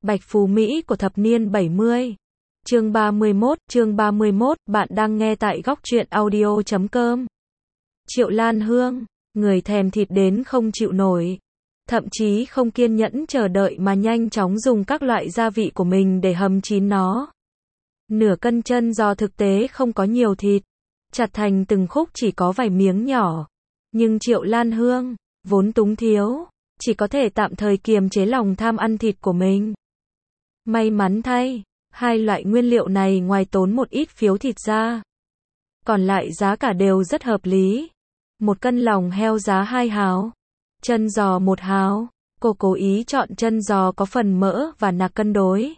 Bạch Phú Mỹ của thập niên 70. Chương 31, bạn đang nghe tại góc truyện audio.com. Triệu Lan Hương, người thèm thịt đến không chịu nổi, thậm chí không kiên nhẫn chờ đợi mà nhanh chóng dùng các loại gia vị của mình để hầm chín nó. Nửa cân chân giò thực tế không có nhiều thịt, chặt thành từng khúc chỉ có vài miếng nhỏ. Nhưng Triệu Lan Hương, vốn túng thiếu, chỉ có thể tạm thời kiềm chế lòng tham ăn thịt của mình. May mắn thay, hai loại nguyên liệu này ngoài tốn một ít phiếu thịt ra, còn lại giá cả đều rất hợp lý. 1 cân lòng heo giá 2 hào, chân giò 1 hào. Cô cố ý chọn chân giò có phần mỡ và nạc cân đối.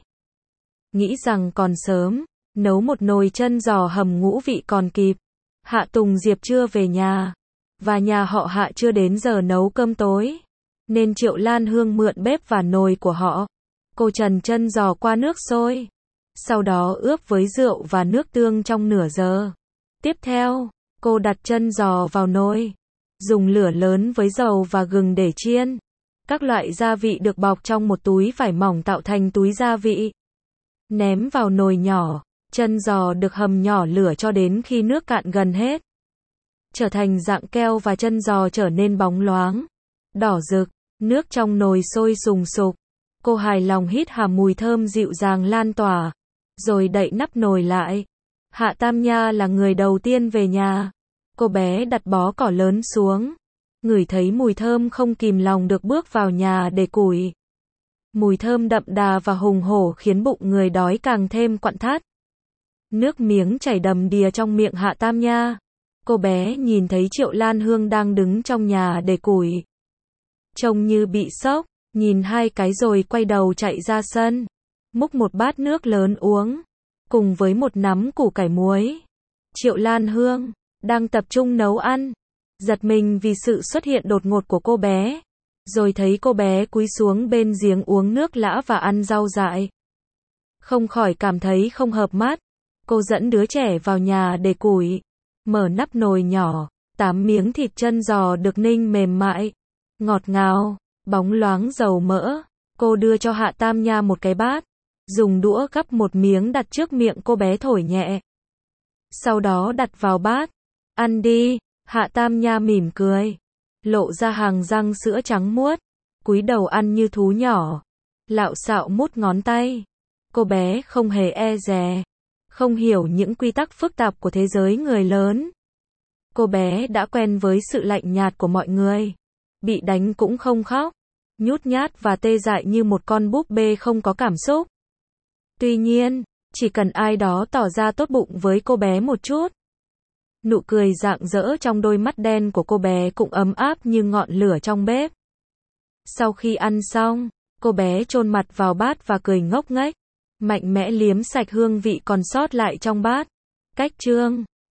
Nghĩ rằng còn sớm, nấu một nồi chân giò hầm ngũ vị còn kịp. Hạ Tùng Diệp chưa về nhà, và nhà họ Hạ chưa đến giờ nấu cơm tối, nên Triệu Lan Hương mượn bếp và nồi của họ. Cô trần chân giò qua nước sôi, sau đó ướp với rượu và nước tương trong nửa giờ. Tiếp theo, cô đặt chân giò vào nồi, dùng lửa lớn với dầu và gừng để chiên. Các loại gia vị được bọc trong một túi vải mỏng tạo thành túi gia vị. Ném vào nồi nhỏ, chân giò được hầm nhỏ lửa cho đến khi nước cạn gần hết, trở thành dạng keo và chân giò trở nên bóng loáng, đỏ rực. Nước trong nồi sôi sùng sục. Cô hài lòng hít hà mùi thơm dịu dàng lan tỏa, rồi đậy nắp nồi lại. Hạ Tam Nha là người đầu tiên về nhà. Cô bé đặt bó cỏ lớn xuống, ngửi thấy mùi thơm không kìm lòng được bước vào nhà để củi. Mùi thơm đậm đà và hùng hổ khiến bụng người đói càng thêm quặn thắt. Nước miếng chảy đầm đìa trong miệng Hạ Tam Nha. Cô bé nhìn thấy Triệu Lan Hương đang đứng trong nhà để củi, trông như bị sốc, nhìn hai cái rồi quay đầu chạy ra sân, múc một bát nước lớn uống, cùng với một nắm củ cải muối. Triệu Lan Hương đang tập trung nấu ăn, giật mình vì sự xuất hiện đột ngột của cô bé, rồi thấy cô bé cúi xuống bên giếng uống nước lã và ăn rau dại. Không khỏi cảm thấy không hợp mắt. Cô dẫn đứa trẻ vào nhà để củi, mở nắp nồi nhỏ, 8 miếng thịt chân giò được ninh mềm mại, ngọt ngào, bóng loáng dầu mỡ. Cô đưa cho Hạ Tam Nha một cái bát, dùng đũa gắp một miếng đặt trước miệng cô bé thổi nhẹ. Sau đó đặt vào bát. Ăn đi. Hạ Tam Nha mỉm cười, lộ ra hàng răng sữa trắng muốt, cúi đầu ăn như thú nhỏ, lạo xạo mút ngón tay. Cô bé không hề e dè, không hiểu những quy tắc phức tạp của thế giới người lớn. Cô bé đã quen với sự lạnh nhạt của mọi người, bị đánh cũng không khóc, nhút nhát và tê dại như một con búp bê không có cảm xúc. Tuy nhiên, chỉ cần ai đó tỏ ra tốt bụng với cô bé một chút, nụ cười rạng rỡ trong đôi mắt đen của cô bé cũng ấm áp như ngọn lửa trong bếp. Sau khi ăn xong, cô bé chôn mặt vào bát và cười ngốc nghếch, mạnh mẽ liếm sạch hương vị còn sót lại trong bát. Cách chương